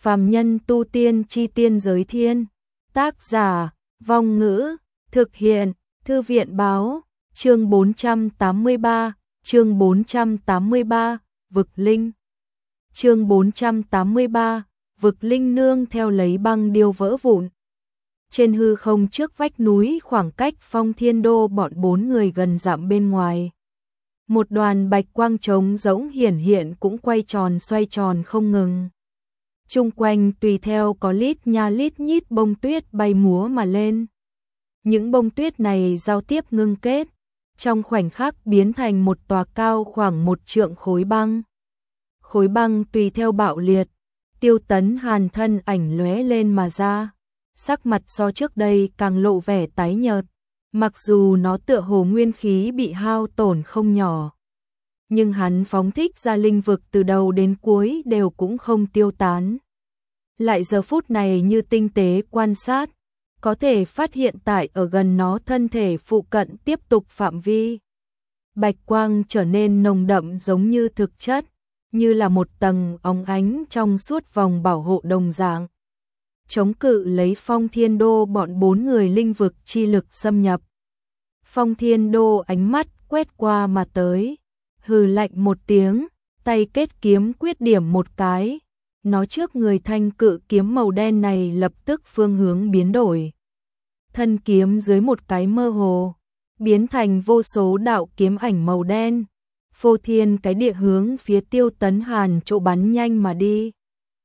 Phàm nhân tu tiên chi tiên giới thiên. Tác giả, Vong Ngữ, thực hiện, Thư viện báo, chương 483, chương 483, Vực Linh. Chương 483, Vực Linh nương theo lấy băng điêu vỡ vụn. Trên hư không trước vách núi khoảng cách Phong Thiên Đô bọn 4 người gần dặm bên ngoài. Một đoàn bạch quang trống rỗng hiển hiện cũng quay tròn xoay tròn không ngừng. Chung quanh tùy theo có lít nha lít nhít bông tuyết bay múa mà lên. Những bông tuyết này giao tiếp ngưng kết, trong khoảnh khắc biến thành một tòa cao khoảng 1 trượng khối băng. Khối băng tùy theo bạo liệt, Tiêu Tấn Hàn thân ảnh lóe lên mà ra, sắc mặt so trước đây càng lộ vẻ tái nhợt, mặc dù nó tựa hồ nguyên khí bị hao tổn không nhỏ. Nhưng hắn phóng thích ra linh vực từ đầu đến cuối đều cũng không tiêu tán. Lại giờ phút này như tinh tế quan sát, có thể phát hiện tại ở gần nó thân thể phụ cận tiếp tục phạm vi. Bạch quang trở nên nồng đậm giống như thực chất, như là một tầng óng ánh trong suốt vòng bảo hộ đồng dạng. Chống cự lấy Phong Thiên Đô bọn 4 người linh vực chi lực xâm nhập. Phong Thiên Đô ánh mắt quét qua mà tới, hừ lạnh một tiếng, tay kết kiếm quyết điểm một cái. Nó trước người thanh cự kiếm màu đen này lập tức phương hướng biến đổi. Thân kiếm dưới một cái mơ hồ, biến thành vô số đạo kiếm ảnh màu đen. Phô thiên cái địa hướng phía Tiêu Tấn Hàn chỗ bắn nhanh mà đi.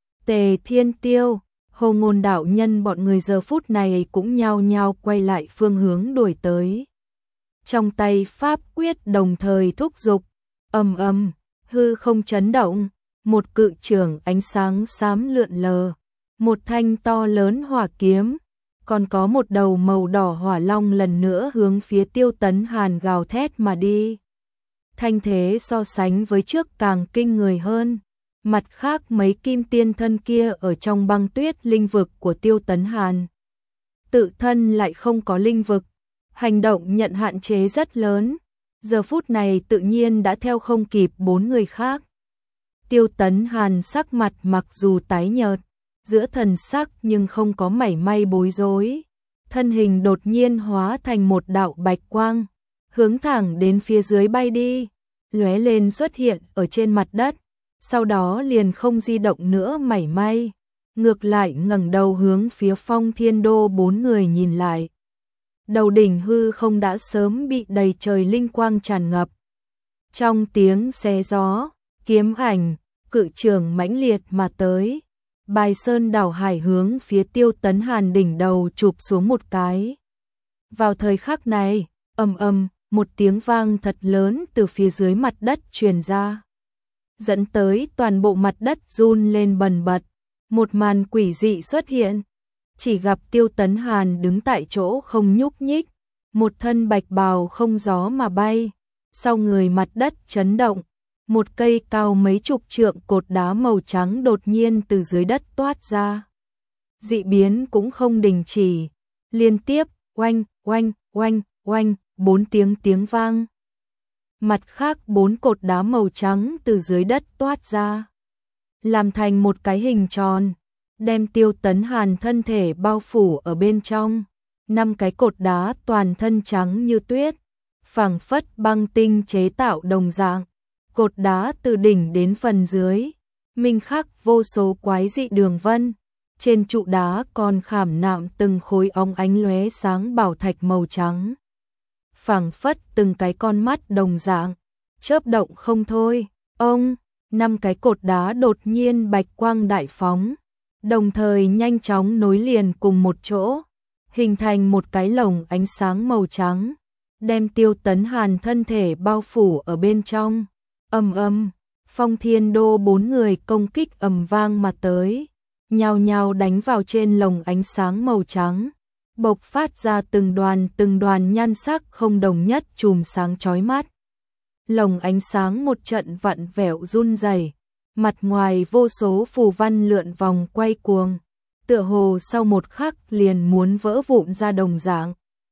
Tề Thiên Tiêu, Hồ Ngôn đạo nhân bọn người giờ phút này cũng nhao nhao quay lại phương hướng đuổi tới. Trong tay pháp quyết đồng thời thúc giục, ầm ầm, hư không chấn động, một cự trường ánh sáng xám lượn lờ, một thanh to lớn hỏa kiếm, còn có một đầu màu đỏ hỏa long lần nữa hướng phía Tiêu Tấn Hàn gào thét mà đi. Thanh thế so sánh với trước càng kinh người hơn. Mặt khác mấy kim tiên thân kia ở trong băng tuyết linh vực của Tiêu Tấn Hàn. Tự thân lại không có linh vực, hành động nhận hạn chế rất lớn. Giờ phút này tự nhiên đã theo không kịp 4 người khác. Tiêu Tấn Hàn sắc mặt mặc dù tái nhợt, giữa thần sắc nhưng không có mảy may bối rối. Thân hình đột nhiên hóa thành một đạo bạch quang, hướng thẳng đến phía dưới bay đi, lóe lên xuất hiện ở trên mặt đất, sau đó liền không di động nữa mảy may, ngược lại ngẩng đầu hướng phía Phong Thiên Đô 4 người nhìn lại. Đầu đỉnh hư không đã sớm bị đầy trời linh quang tràn ngập. Trong tiếng xé gió, kiếm ảnh, cự trường mãnh liệt mà tới. Bài sơn đảo hải hướng phía Tiêu Tấn Hàn đỉnh đầu chụp xuống một cái. Vào thời khắc này, ầm ầm, một tiếng vang thật lớn từ phía dưới mặt đất truyền ra, dẫn tới toàn bộ mặt đất run lên bần bật. Một màn quỷ dị xuất hiện, chỉ gặp Tiêu Tấn Hàn đứng tại chỗ không nhúc nhích, một thân bạch bào không gió mà bay, sau người mặt đất chấn động, một cây cao mấy chục trượng cột đá màu trắng đột nhiên từ dưới đất toát ra. Dị biến cũng không đình chỉ, liên tiếp oanh oanh oanh oanh 4 tiếng vang. Mặt khác 4 cột đá màu trắng từ dưới đất toát ra, làm thành một cái hình tròn, đem Tiêu Tấn Hàn thân thể bao phủ ở bên trong. 5 cái cột đá toàn thân trắng như tuyết, phảng phất băng tinh chế tạo đồng dạng. Cột đá từ đỉnh đến phần dưới, minh khắc vô số quái dị đường vân. Trên trụ đá còn khảm nạm từng khối óng ánh lóe sáng bảo thạch màu trắng, phảng phất từng cái con mắt đồng dạng, chớp động không thôi. Ông, 5 cái cột đá đột nhiên bạch quang đại phóng, đồng thời nhanh chóng nối liền cùng một chỗ, hình thành một cái lồng ánh sáng màu trắng, đem Tiêu Tấn Hàn thân thể bao phủ ở bên trong. Ầm ầm, Phong Thiên Đô 4 người công kích ầm vang mà tới, nhao nhao đánh vào trên lồng ánh sáng màu trắng, bộc phát ra từng đoàn nhan sắc không đồng nhất chùm sáng chói mắt. Lồng ánh sáng một trận vặn vẹo run rẩy, mặt ngoài vô số phù văn lượn vòng quay cuồng, tựa hồ sau một khắc liền muốn vỡ vụn ra đồng dạng.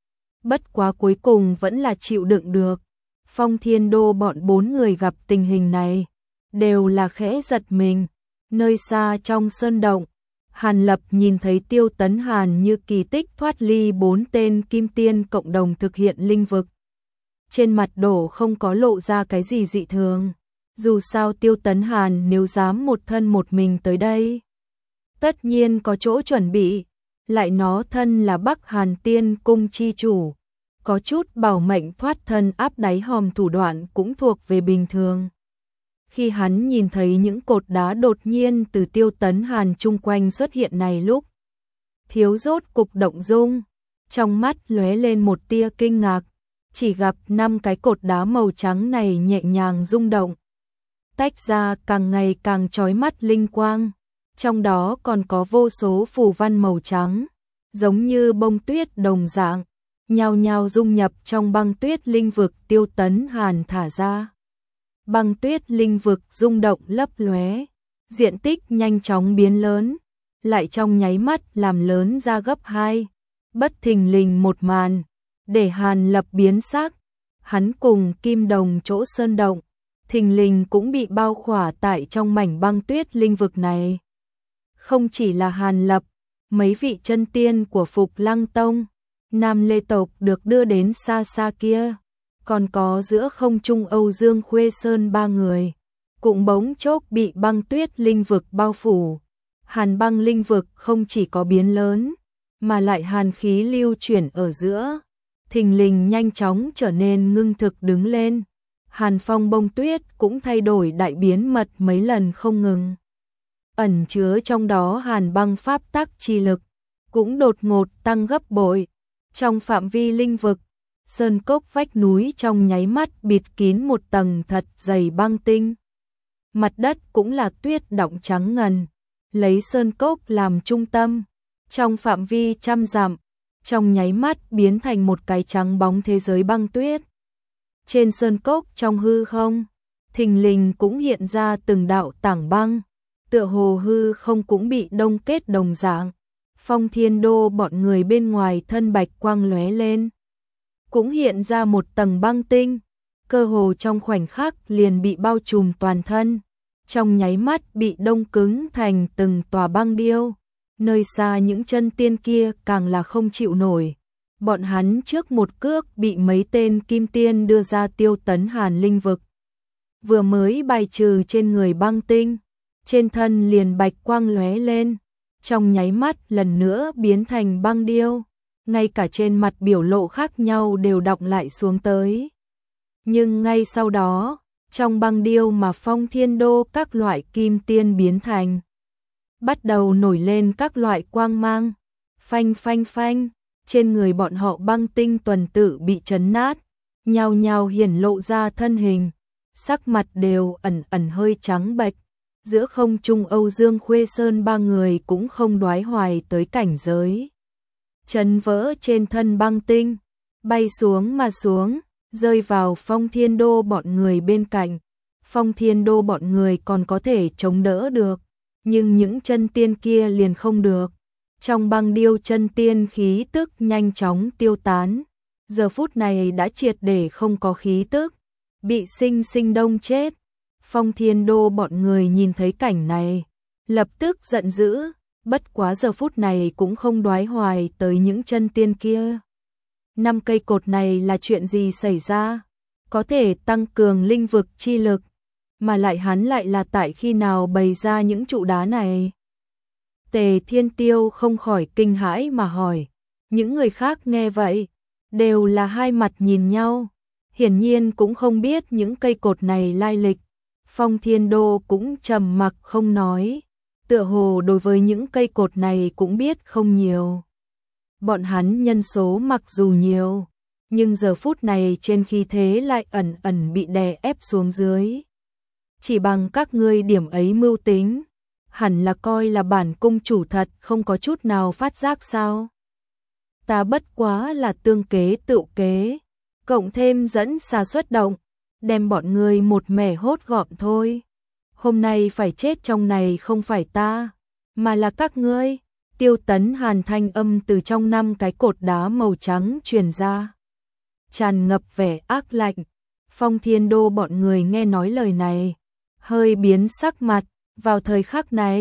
Bất quá cuối cùng vẫn là chịu đựng được. Phong Thiên Đô bọn 4 người gặp tình hình này, đều là khẽ giật mình. Nơi xa trong sơn động, Hàn Lập nhìn thấy Tiêu Tấn Hàn như kỳ tích thoát ly 4 tên kim tiên cộng đồng thực hiện linh vực. Trên mặt đổ không có lộ ra cái gì dị thường. Dù sao Tiêu Tấn Hàn nếu dám một thân một mình tới đây, tất nhiên có chỗ chuẩn bị, lại nó thân là Bắc Hàn Tiên Cung chi chủ, có chút bảo mệnh thoát thân áp đáy hòm thủ đoạn cũng thuộc về bình thường. Khi hắn nhìn thấy những cột đá đột nhiên từ Tiêu Tấn Hàn chung quanh xuất hiện này lúc, thiếu rốt cục động dung, trong mắt lóe lên một tia kinh ngạc, chỉ gặp 5 cái cột đá màu trắng này nhẹ nhàng rung động, tách ra càng ngày càng chói mắt linh quang, trong đó còn có vô số phù văn màu trắng, giống như bông tuyết đồng dạng, nhao nhao dung nhập trong băng tuyết linh vực Tiêu Tấn Hàn thả ra. Băng tuyết linh vực rung động lấp lóe, diện tích nhanh chóng biến lớn, lại trong nháy mắt làm lớn ra gấp 2. Bất thình lình một màn, để Hàn Lập biến sắc, hắn cùng Kim Đồng chỗ sơn động, thình lình cũng bị bao khỏa tại trong mảnh băng tuyết linh vực này. Không chỉ là Hàn Lập, mấy vị chân tiên của Phục Lăng Tông, Nam Lê tộc được đưa đến xa xa kia, còn có giữa không trung Âu Dương Khuê Sơn 3 người, cũng bỗng chốc bị băng tuyết linh vực bao phủ. Hàn băng linh vực không chỉ có biến lớn, mà lại hàn khí lưu chuyển ở giữa, thình lình nhanh chóng trở nên ngưng thực đứng lên. Hàn phong bông tuyết cũng thay đổi đại biến mật mấy lần không ngừng. Ẩn chứa trong đó hàn băng pháp tắc chi lực, cũng đột ngột tăng gấp bội. Trong phạm vi linh vực, sơn cốc vách núi trong nháy mắt bịt kín một tầng thật dày băng tinh. Mặt đất cũng là tuyết đọng trắng ngần, lấy sơn cốc làm trung tâm, trong phạm vi trăm dặm, trong nháy mắt biến thành một cái trắng bóng thế giới băng tuyết. Trên sơn cốc trong hư không, thình lình cũng hiện ra từng đạo tảng băng, tựa hồ hư không cũng bị đông kết đồng dạng. Phong Thiên Đô bọn người bên ngoài thân bạch quang lóe lên, cũng hiện ra một tầng băng tinh, cơ hồ trong khoảnh khắc liền bị bao trùm toàn thân, trong nháy mắt bị đông cứng thành từng tòa băng điêu. Nơi xa những chân tiên kia càng là không chịu nổi, bọn hắn trước một cước bị mấy tên kim tiên đưa ra Tiêu Tấn Hàn linh vực. Vừa mới bài trừ trên người băng tinh, trên thân liền bạch quang lóe lên, trong nháy mắt lần nữa biến thành băng điêu, ngay cả trên mặt biểu lộ khác nhau đều đọng lại xuống tới. Nhưng ngay sau đó, trong băng điêu mà Phong Thiên Đô các loại kim tiên biến thành, bắt đầu nổi lên các loại quang mang, phanh phanh phanh, trên người bọn họ băng tinh tuần tự bị chấn nát, nhao nhao hiển lộ ra thân hình, sắc mặt đều ẩn ẩn hơi trắng bệch. Giữa không trung Âu Dương Khuê Sơn 3 người cũng không đoái hoài tới cảnh giới chấn vỡ trên thân băng tinh, bay xuống mà xuống, rơi vào Phong Thiên Đô bọn người bên cạnh. Phong Thiên Đô bọn người còn có thể chống đỡ được, nhưng những chân tiên kia liền không được. Trong băng điêu chân tiên khí tức nhanh chóng tiêu tán, giờ phút này đã triệt để không có khí tức, bị sinh sinh đông chết. Phong Thiên Đô bọn người nhìn thấy cảnh này, lập tức giận dữ, bất quá giờ phút này cũng không đoái hoài tới những chân tiên kia. 5 cây cột này là chuyện gì xảy ra? Có thể tăng cường linh vực chi lực, mà lại hắn lại là tại khi nào bày ra những trụ đá này? Tề Thiên Tiêu không khỏi kinh hãi mà hỏi. Những người khác nghe vậy, đều là hai mặt nhìn nhau, hiển nhiên cũng không biết những cây cột này lai lịch. Phong Thiên Đô cũng trầm mặc không nói, tựa hồ đối với những cây cột này cũng biết không nhiều. Bọn hắn nhân số mặc dù nhiều, nhưng giờ phút này trên khí thế lại ẩn ẩn bị đè ép xuống dưới. Chỉ bằng các ngươi điểm ấy mưu tính, hẳn là coi là bản cung chủ thật không có chút nào phát giác sao? Ta bất quá là tương kế tựu kế, cộng thêm dẫn xà xuất động, đem bọn ngươi một mẻ hốt gọn thôi. Hôm nay phải chết trong này không phải ta, mà là các ngươi. Tiêu Tấn Hàn thanh âm từ trong 5 cái cột đá màu trắng truyền ra, tràn ngập vẻ ác lạnh. Phong Thiên Đô bọn người nghe nói lời này, hơi biến sắc mặt. Vào thời khắc này,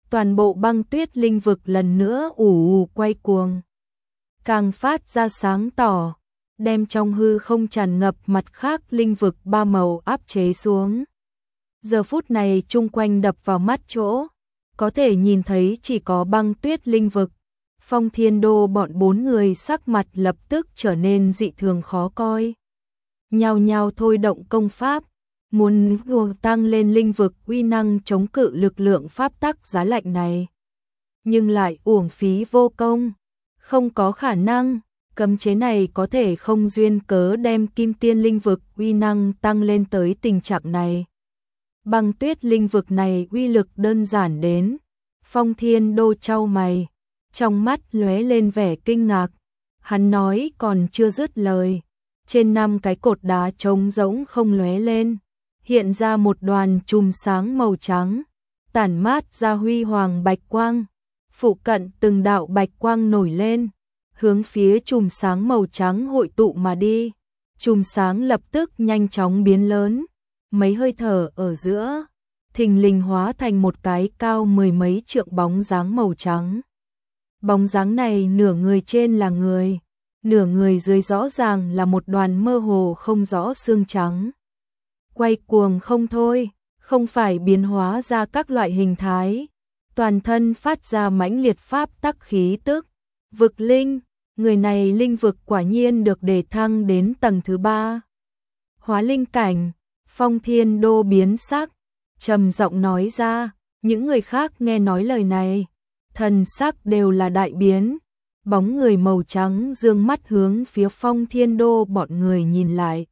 toàn bộ băng tuyết linh vực lần nữa ù ù quay cuồng, càng phát ra sáng tỏ, đem trong hư không tràn ngập mặt khác linh vực ba màu áp chế xuống. Giờ phút này chung quanh đập vào mắt chỗ, có thể nhìn thấy chỉ có băng tuyết linh vực. Phong Thiên Đô bọn 4 người sắc mặt lập tức trở nên dị thường khó coi. Nhao nhao thôi động công pháp, muốn tăng lên linh vực uy năng chống cự lực lượng pháp tắc giá lạnh này. Nhưng lại uổng phí vô công, không có khả năng, cấm chế này có thể không duyên cớ đem kim tiên linh vực uy năng tăng lên tới tình trạng này. Băng tuyết linh vực này uy lực đơn giản đến, Phong Thiên Đô chau mày, trong mắt lóe lên vẻ kinh ngạc, hắn nói còn chưa dứt lời, trên 5 cái cột đá trống rỗng không lóe lên, hiện ra một đoàn chùm sáng màu trắng, tản mát ra huy hoàng bạch quang, phụ cận từng đạo bạch quang nổi lên, hướng phía chùm sáng màu trắng hội tụ mà đi, chùm sáng lập tức nhanh chóng biến lớn, mấy hơi thở ở giữa, thình lình hóa thành một cái cao 10 mấy trượng bóng dáng màu trắng. Bóng dáng này nửa người trên là người, nửa người dưới rõ ràng là một đoàn mơ hồ không rõ xương trắng. Quay cuồng không thôi, không phải biến hóa ra các loại hình thái, toàn thân phát ra mãnh liệt pháp tắc khí tức, vực linh, người này linh vực quả nhiên được đề thăng đến tầng thứ 3. Hóa linh cảnh, Phong Thiên Đô biến sắc, trầm giọng nói ra, những người khác nghe nói lời này, thần sắc đều là đại biến, bóng người màu trắng dương mắt hướng phía Phong Thiên Đô bọn người nhìn lại.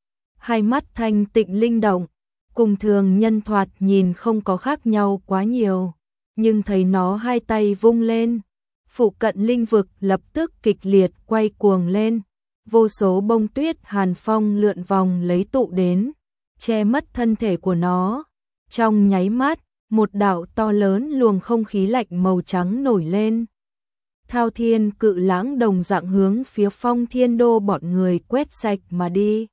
Hai mắt thanh tịnh linh động, cùng thường nhân thoạt nhìn không có khác nhau quá nhiều, nhưng thấy nó hai tay vung lên, phụ cận linh vực lập tức kịch liệt quay cuồng lên, vô số bông tuyết hàn phong lượn vòng lấy tụ đến, che mất thân thể của nó. Trong nháy mắt, một đạo to lớn luồng không khí lạnh màu trắng nổi lên. Thao thiên cự lãng đồng dạng hướng phía Phong Thiên Đô bọn người quét sạch mà đi.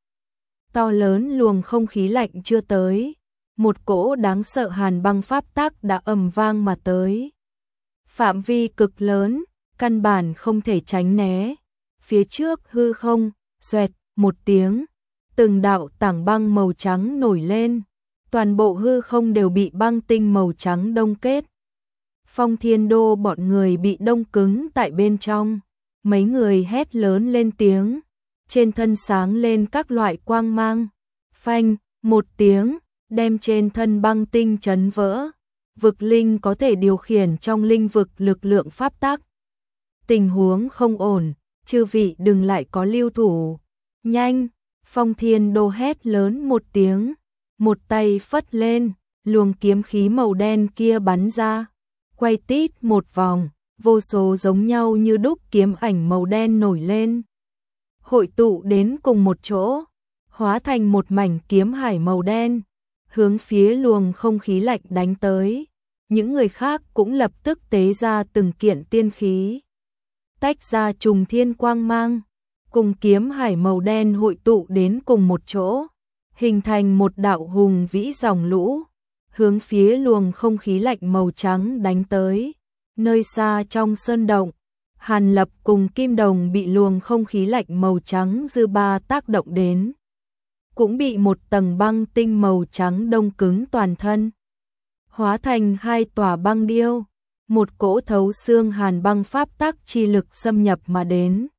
To lớn luồng không khí lạnh chưa tới, một cỗ đáng sợ hàn băng pháp tắc đã ầm vang mà tới. Phạm vi cực lớn, căn bản không thể tránh né. Phía trước hư không, xoẹt một tiếng, từng đạo tảng băng màu trắng nổi lên. Toàn bộ hư không đều bị băng tinh màu trắng đông kết. Phong Thiên Đô bọn người bị đông cứng tại bên trong. Mấy người hét lớn lên tiếng. Trên thân sáng lên các loại quang mang. Phanh, một tiếng, đem trên thân băng tinh chấn vỡ. Vực linh có thể điều khiển trong linh vực lực lượng pháp tắc. Tình huống không ổn, chư vị đừng lại có lưu thủ. Nhanh, Phong Thiên Đô hét lớn một tiếng. Một tay phất lên, luồng kiếm khí màu đen kia bắn ra, quay tít một vòng, vô số giống nhau như đúc kiếm ảnh màu đen nổi lên. Hội tụ đến cùng một chỗ, hóa thành một mảnh kiếm hải màu đen, hướng phía luồng không khí lạnh đánh tới. Những người khác cũng lập tức tế ra từng kiện tiên khí, tách ra trùng thiên quang mang, cùng kiếm hải màu đen hội tụ đến cùng một chỗ, hình thành một đạo hùng vĩ dòng lũ, hướng phía luồng không khí lạnh màu trắng đánh tới. Nơi xa trong sơn động, Hàn Lập cùng Kim Đồng bị luồng không khí lạnh màu trắng dư ba tác động đến, cũng bị một tầng băng tinh màu trắng đông cứng toàn thân, hóa thành hai tòa băng điêu, một cỗ thấu xương hàn băng pháp tắc chi lực xâm nhập mà đến.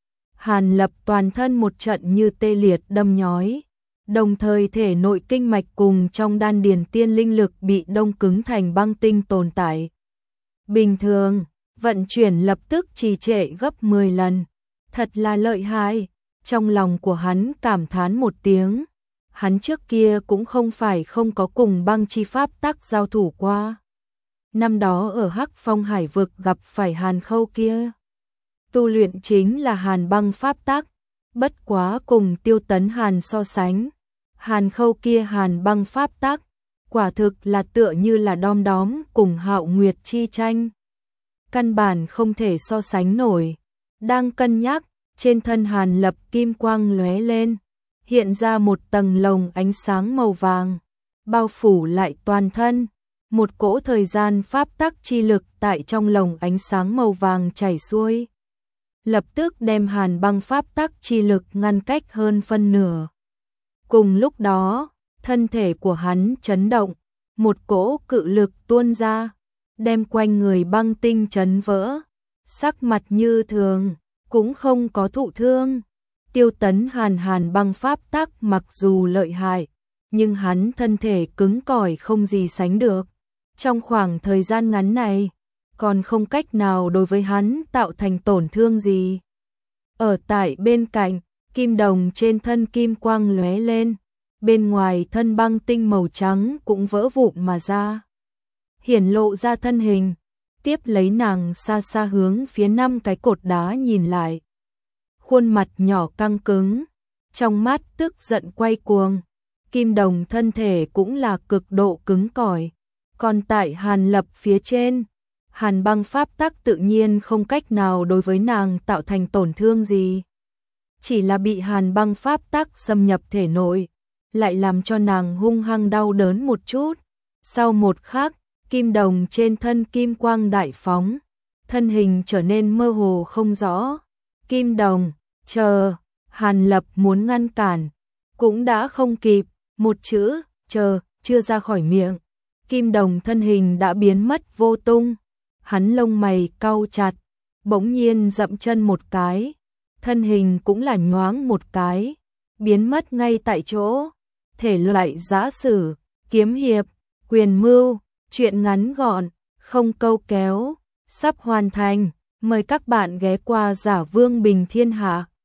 Hàn Lập toàn thân một trận như tê liệt đâm nhói, đồng thời thể nội kinh mạch cùng trong đan điền tiên linh lực bị đông cứng thành băng tinh tồn tại. Bình thường, vận chuyển lập tức trì trệ gấp 10 lần. Thật là lợi hại, trong lòng của hắn cảm thán một tiếng. Hắn trước kia cũng không phải không có cùng băng chi pháp tắc giao thủ qua. Năm đó ở Hắc Phong Hải vực gặp phải Hàn Khâu kia. Tu luyện chính là hàn băng pháp tắc, bất quá cùng Tiêu Tấn Hàn so sánh. Hàn Khâu kia hàn băng pháp tắc, quả thực là tựa như là đom đóm cùng Hạo Nguyệt chi tranh. Căn bản không thể so sánh nổi. Đang cân nhắc, trên thân Hàn Lập kim quang lóe lên, hiện ra một tầng lồng ánh sáng màu vàng, bao phủ lại toàn thân. một cỗ thời gian pháp tắc chi lực tại trong lồng ánh sáng màu vàng chảy xuôi, lập tức đem Hàn Băng pháp tắc chi lực ngăn cách hơn phân nửa. Cùng lúc đó, thân thể của hắn chấn động, một cỗ cự lực tuôn ra, đem quanh người băng tinh chấn vỡ, sắc mặt như thường, cũng không có thụ thương. Tiêu Tấn Hàn băng pháp tắc mặc dù lợi hại, nhưng hắn thân thể cứng cỏi không gì sánh được. Trong khoảng thời gian ngắn này, còn không cách nào đối với hắn tạo thành tổn thương gì. Ở tại bên cạnh, kim đồng trên thân kim quang lóe lên, bên ngoài thân băng tinh màu trắng cũng vỡ vụn mà ra, hiển lộ ra thân hình. Tiếp lấy nàng xa xa hướng phía 5 cái cột đá nhìn lại. Khuôn mặt nhỏ căng cứng, trong mắt tức giận quay cuồng. Kim đồng thân thể cũng là cực độ cứng cỏi. Còn tại Hàn Lập phía trên, Hàn băng pháp tắc tự nhiên không cách nào đối với nàng tạo thành tổn thương gì. Chỉ là bị Hàn băng pháp tắc xâm nhập thể nội, lại làm cho nàng hung hăng đau đớn một chút. Sau một khắc, kim đồng trên thân kim quang đại phóng, thân hình trở nên mơ hồ không rõ. Kim đồng, chờ, Hàn Lập muốn ngăn cản, cũng đã không kịp, một chữ, chờ, chưa ra khỏi miệng. Kim đồng thân hình đã biến mất vô tung, hắn lông mày cau chặt, bỗng nhiên dậm chân một cái, thân hình cũng là nhoáng một cái, biến mất ngay tại chỗ. Thể loại giã sử, kiếm hiệp, quyền mưu, truyện ngắn gọn, không câu kéo, sắp hoàn thành. Mời các bạn ghé qua Giả Vương Bình Thiên Hạ.